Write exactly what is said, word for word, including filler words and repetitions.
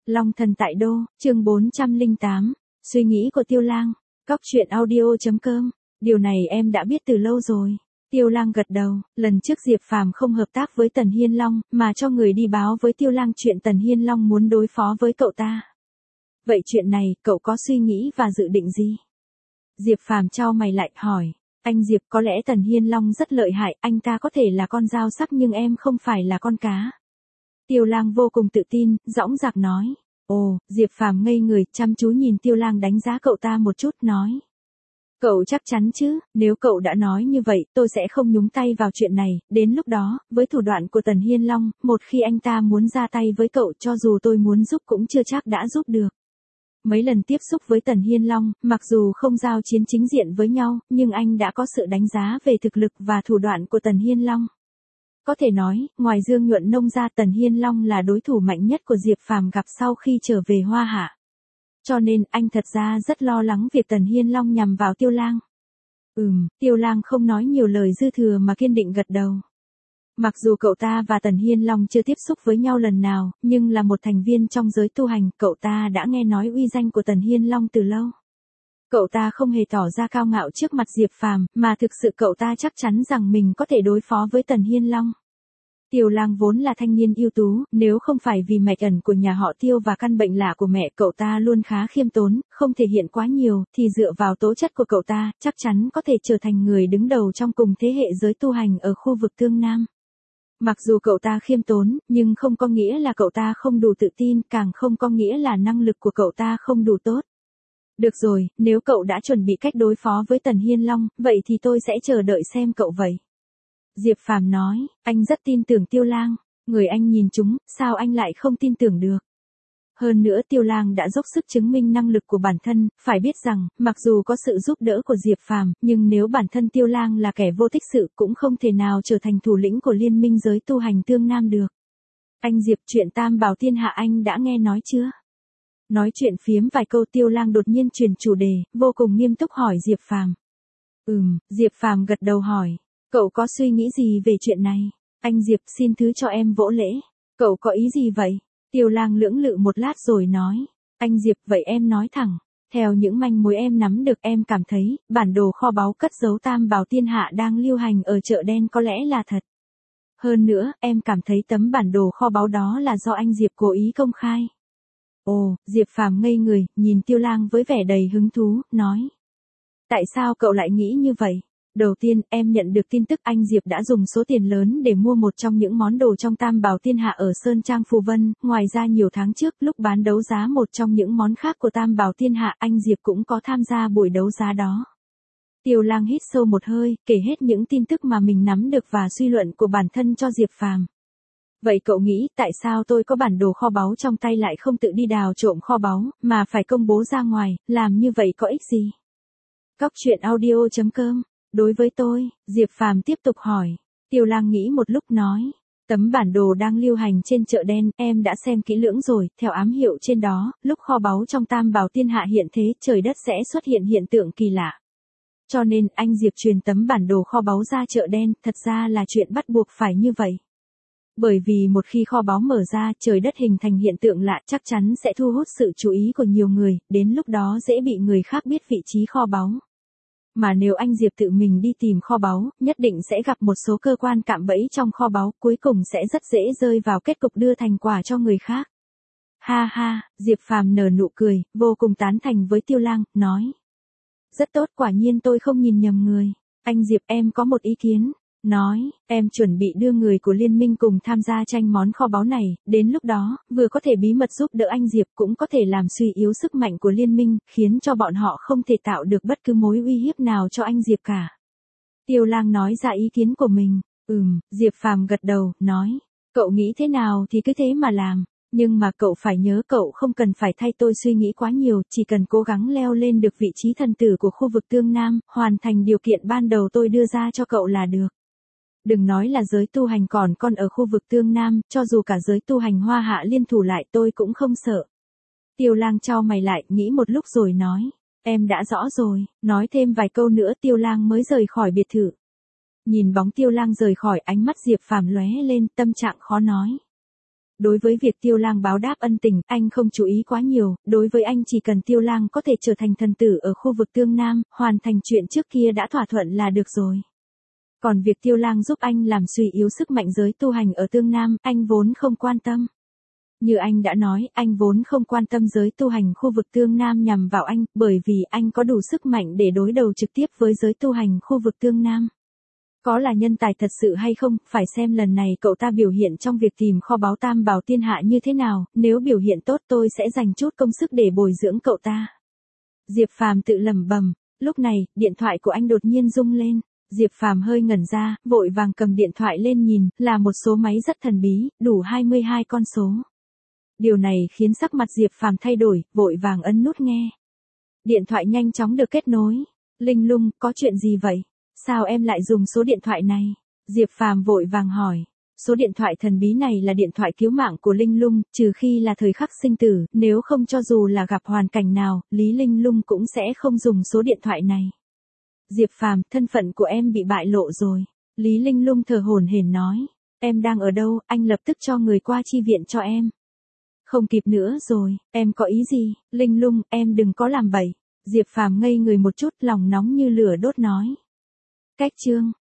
Long thần tại đô, chương bốn trăm lẻ tám, suy nghĩ của Tiêu Lang, cóc truyện audio.com, điều này em đã biết từ lâu rồi. Tiêu Lang gật đầu, lần trước Diệp Phàm không hợp tác với Tần Hiên Long, mà cho người đi báo với Tiêu Lang chuyện Tần Hiên Long muốn đối phó với cậu ta. Vậy chuyện này, cậu có suy nghĩ và dự định gì? Diệp Phàm chau mày lại hỏi, anh Diệp, có lẽ Tần Hiên Long rất lợi hại, anh ta có thể là con dao sắc nhưng em không phải là con cá. Tiêu Lang vô cùng tự tin, dõng dạc nói. Ồ, Diệp Phàm ngây người, chăm chú nhìn Tiêu Lang đánh giá cậu ta một chút, nói. Cậu chắc chắn chứ, nếu cậu đã nói như vậy, tôi sẽ không nhúng tay vào chuyện này, đến lúc đó, với thủ đoạn của Tần Hiên Long, một khi anh ta muốn ra tay với cậu, cho dù tôi muốn giúp cũng chưa chắc đã giúp được. Mấy lần tiếp xúc với Tần Hiên Long, mặc dù không giao chiến chính diện với nhau, nhưng anh đã có sự đánh giá về thực lực và thủ đoạn của Tần Hiên Long. Có thể nói, ngoài Dương Nhuận Nông ra, Tần Hiên Long là đối thủ mạnh nhất của Diệp Phàm gặp sau khi trở về Hoa Hạ. Cho nên, anh thật ra rất lo lắng việc Tần Hiên Long nhằm vào Tiêu Lang. Ừm, Tiêu Lang không nói nhiều lời dư thừa mà kiên định gật đầu. Mặc dù cậu ta và Tần Hiên Long chưa tiếp xúc với nhau lần nào, nhưng là một thành viên trong giới tu hành, cậu ta đã nghe nói uy danh của Tần Hiên Long từ lâu. Cậu ta không hề tỏ ra cao ngạo trước mặt Diệp Phàm, mà thực sự cậu ta chắc chắn rằng mình có thể đối phó với Tần Hiên Long. Tiêu Lang vốn là thanh niên ưu tú, nếu không phải vì mạch ẩn của nhà họ Tiêu và căn bệnh lạ của mẹ, cậu ta luôn khá khiêm tốn, không thể hiện quá nhiều, thì dựa vào tố chất của cậu ta, chắc chắn có thể trở thành người đứng đầu trong cùng thế hệ giới tu hành ở khu vực Tương Nam. Mặc dù cậu ta khiêm tốn, nhưng không có nghĩa là cậu ta không đủ tự tin, càng không có nghĩa là năng lực của cậu ta không đủ tốt. Được rồi, nếu cậu đã chuẩn bị cách đối phó với Tần Hiên Long, vậy thì tôi sẽ chờ đợi xem cậu vậy. Diệp Phàm nói, anh rất tin tưởng Tiêu Lang, người anh nhìn chúng, sao anh lại không tin tưởng được. Hơn nữa Tiêu Lang đã dốc sức chứng minh năng lực của bản thân, phải biết rằng, mặc dù có sự giúp đỡ của Diệp Phàm, nhưng nếu bản thân Tiêu Lang là kẻ vô tích sự cũng không thể nào trở thành thủ lĩnh của liên minh giới tu hành Tương Nam được. Anh Diệp, chuyện Tam Bảo Thiên Hạ anh đã nghe nói chưa? Nói chuyện phiếm vài câu, Tiêu Lang đột nhiên chuyển chủ đề, vô cùng nghiêm túc hỏi Diệp Phàm. Ừm, Diệp Phàm gật đầu hỏi, cậu có suy nghĩ gì về chuyện này? Anh Diệp, xin thứ cho em vỗ lễ. Cậu có ý gì vậy? Tiêu Lang lưỡng lự một lát rồi nói, anh Diệp, vậy em nói thẳng. Theo những manh mối em nắm được, em cảm thấy, bản đồ kho báu cất giấu Tam Bảo Thiên Hạ đang lưu hành ở chợ đen có lẽ là thật. Hơn nữa, em cảm thấy tấm bản đồ kho báu đó là do anh Diệp cố ý công khai. Ồ, Diệp Phàm ngây người, nhìn Tiêu Lang với vẻ đầy hứng thú, nói. Tại sao cậu lại nghĩ như vậy? Đầu tiên, em nhận được tin tức anh Diệp đã dùng số tiền lớn để mua một trong những món đồ trong Tam Bảo Thiên Hạ ở Sơn Trang Phù Vân, ngoài ra nhiều tháng trước, lúc bán đấu giá một trong những món khác của Tam Bảo Thiên Hạ, anh Diệp cũng có tham gia buổi đấu giá đó. Tiêu Lang hít sâu một hơi, kể hết những tin tức mà mình nắm được và suy luận của bản thân cho Diệp Phàm. Vậy cậu nghĩ tại sao tôi có bản đồ kho báu trong tay lại không tự đi đào trộm kho báu, mà phải công bố ra ngoài, làm như vậy có ích gì? Cóc truyện audio.com, đối với tôi, Diệp Phàm tiếp tục hỏi. Tiêu Lang nghĩ một lúc nói, tấm bản đồ đang lưu hành trên chợ đen, em đã xem kỹ lưỡng rồi, theo ám hiệu trên đó, lúc kho báu trong Tam Bảo Thiên Hạ hiện thế, trời đất sẽ xuất hiện hiện tượng kỳ lạ. Cho nên, anh Diệp truyền tấm bản đồ kho báu ra chợ đen, thật ra là chuyện bắt buộc phải như vậy. Bởi vì một khi kho báu mở ra, trời đất hình thành hiện tượng lạ, chắc chắn sẽ thu hút sự chú ý của nhiều người, đến lúc đó dễ bị người khác biết vị trí kho báu. Mà nếu anh Diệp tự mình đi tìm kho báu, nhất định sẽ gặp một số cơ quan cạm bẫy trong kho báu, cuối cùng sẽ rất dễ rơi vào kết cục đưa thành quả cho người khác. Ha ha, Diệp Phàm nở nụ cười, vô cùng tán thành với Tiêu Lang, nói. Rất tốt, quả nhiên tôi không nhìn nhầm người. Anh Diệp, em có một ý kiến. Nói, em chuẩn bị đưa người của liên minh cùng tham gia tranh món kho báu này, đến lúc đó, vừa có thể bí mật giúp đỡ anh Diệp, cũng có thể làm suy yếu sức mạnh của liên minh, khiến cho bọn họ không thể tạo được bất cứ mối uy hiếp nào cho anh Diệp cả. Tiêu Lang nói ra ý kiến của mình. Ừm, Diệp Phàm gật đầu, nói, cậu nghĩ thế nào thì cứ thế mà làm, nhưng mà cậu phải nhớ cậu không cần phải thay tôi suy nghĩ quá nhiều, chỉ cần cố gắng leo lên được vị trí thần tử của khu vực Tương Nam, hoàn thành điều kiện ban đầu tôi đưa ra cho cậu là được. Đừng nói là giới tu hành còn con ở khu vực Tương Nam, cho dù cả giới tu hành Hoa Hạ liên thủ lại tôi cũng không sợ. Tiêu Lang chau mày lại, nghĩ một lúc rồi nói, em đã rõ rồi, nói thêm vài câu nữa Tiêu Lang mới rời khỏi biệt thự. Nhìn bóng Tiêu Lang rời khỏi, ánh mắt Diệp Phàm lóe lên, tâm trạng khó nói. Đối với việc Tiêu Lang báo đáp ân tình, anh không chú ý quá nhiều, đối với anh chỉ cần Tiêu Lang có thể trở thành thần tử ở khu vực Tương Nam, hoàn thành chuyện trước kia đã thỏa thuận là được rồi. Còn việc Tiêu Lang giúp anh làm suy yếu sức mạnh giới tu hành ở Tương Nam, anh vốn không quan tâm. Như anh đã nói, anh vốn không quan tâm giới tu hành khu vực Tương Nam nhằm vào anh, bởi vì anh có đủ sức mạnh để đối đầu trực tiếp với giới tu hành khu vực Tương Nam. Có là nhân tài thật sự hay không, phải xem lần này cậu ta biểu hiện trong việc tìm kho báu Tam Bảo Thiên Hạ như thế nào, nếu biểu hiện tốt tôi sẽ dành chút công sức để bồi dưỡng cậu ta. Diệp Phàm tự lẩm bẩm, lúc này, điện thoại của anh đột nhiên rung lên. Diệp Phàm hơi ngẩn ra, vội vàng cầm điện thoại lên nhìn, là một số máy rất thần bí, đủ hai mươi hai con số. Điều này khiến sắc mặt Diệp Phàm thay đổi, vội vàng ấn nút nghe. Điện thoại nhanh chóng được kết nối. Linh Lung, có chuyện gì vậy? Sao em lại dùng số điện thoại này? Diệp Phàm vội vàng hỏi. Số điện thoại thần bí này là điện thoại cứu mạng của Linh Lung, trừ khi là thời khắc sinh tử, nếu không cho dù là gặp hoàn cảnh nào, Lý Linh Lung cũng sẽ không dùng số điện thoại này. Diệp Phàm, thân phận của em bị bại lộ rồi. Lý Linh Lung thở hổn hển nói. Em đang ở đâu, anh lập tức cho người qua chi viện cho em. Không kịp nữa rồi, em có ý gì? Linh Lung, em đừng có làm bậy. Diệp Phàm ngây người một chút, lòng nóng như lửa đốt nói. Cách chương